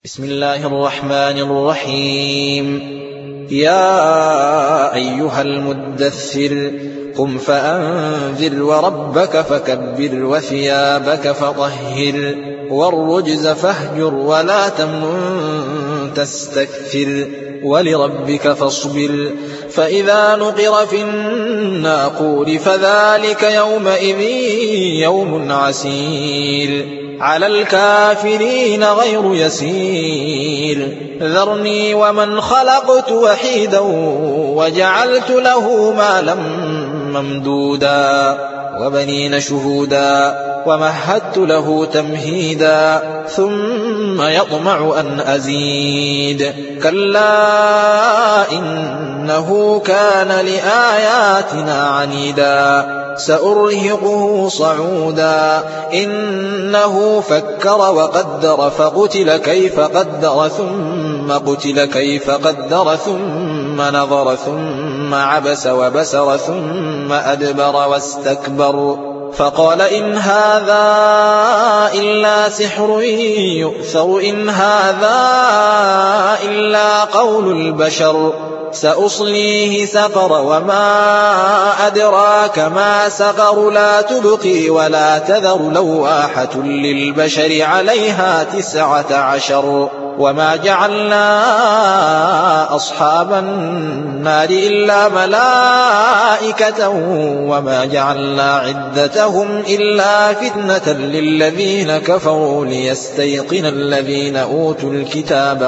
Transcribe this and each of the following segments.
بسم الله الرحمن الرحيم. يا أيها المدثر قم فأنذر وربك فكبر وثيابك فطهر والرجز فاهجر ولا تمنن تستكثر ولربك فاصبر فإذا نقر في الناقور فذلك يومئذ يوم عسير على الكافرين غير يسير. ذرني ومن خلقت وحيدا وجعلت له مالا ممدودا وبنين شهودا ومهدت له تمهيدا ثم يطمع أن أزيد كلا إنه كان لآياتنا عنيدا سأرهقه صعودا إنه فكر وقدر فقتل كيف قدر ثم قتل كيف قدر ثم نظر ثم عبس وبسر ثم أدبر واستكبر فقال إن هذا إلا سحر يؤثر إن هذا إلا قول البشر سأصليه سقر وما أدراك ما سقر لا تبقي ولا تذر لواحة للبشر عليها 19 وما جعلنا أصحاب النار إلا ملائكة وما جعلنا عدتهم إلا فتنة للذين كفروا ليستيقن الذين أوتوا الكتاب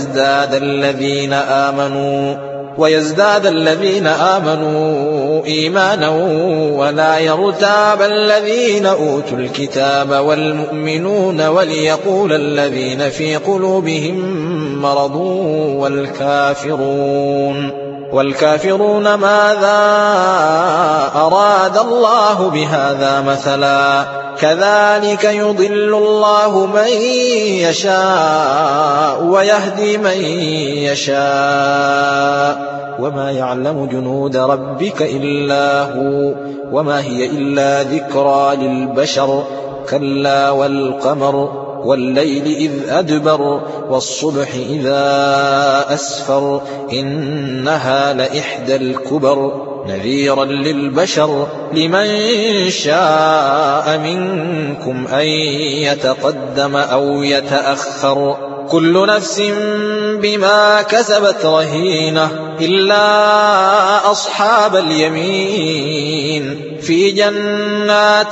ويزداد الذين آمنوا إيمانا ولا يرتاب الذين أوتوا الكتاب والمؤمنون وليقول الذين في قلوبهم مرض والكافرون ماذا أراد الله بهذا مثلا كذلك يضل الله من يشاء ويهدي من يشاء وما يعلم جنود ربك إلا هو وما هي إلا ذكرى للبشر كلا والقمر والليل إذ أدبر والصبح إذا أسفر إنها لإحدى الكبر نذيرا للبشر لمن شاء منكم أن يتقدم أو يتأخر كل نفس بما كسبت رهينة إلا أصحاب اليمين في جنات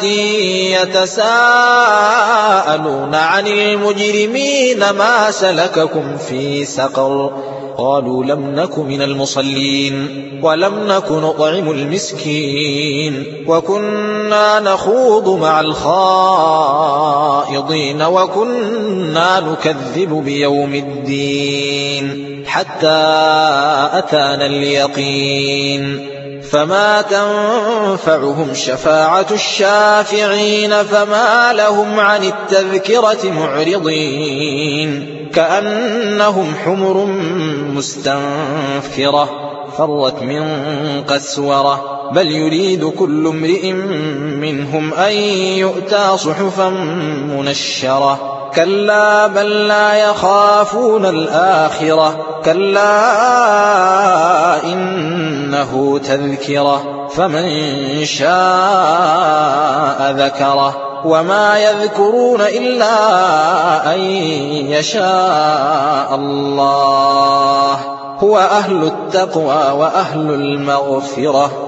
يتساءلون عن المجرمين ما سلككم في سقر قالوا لم نك من المصلين ولم نك نطعم المسكين وكنا نخوض مع الخائضين وكنا نكذب بيوم الدين حتى أتانا اليقين فما تنفعهم شفاعة الشافعين فما لهم عن التذكرة معرضين كأنهم حمر مستنفرة فرت من قسورة بل يريد كل امرئ منهم أن يؤتى صحفا منشرة كلا بل لا يخافون الآخرة كلا إنه تذكرة فمن شاء ذكره وما يذكرون إلا أن يشاء الله هو أهل التقوى وأهل المغفرة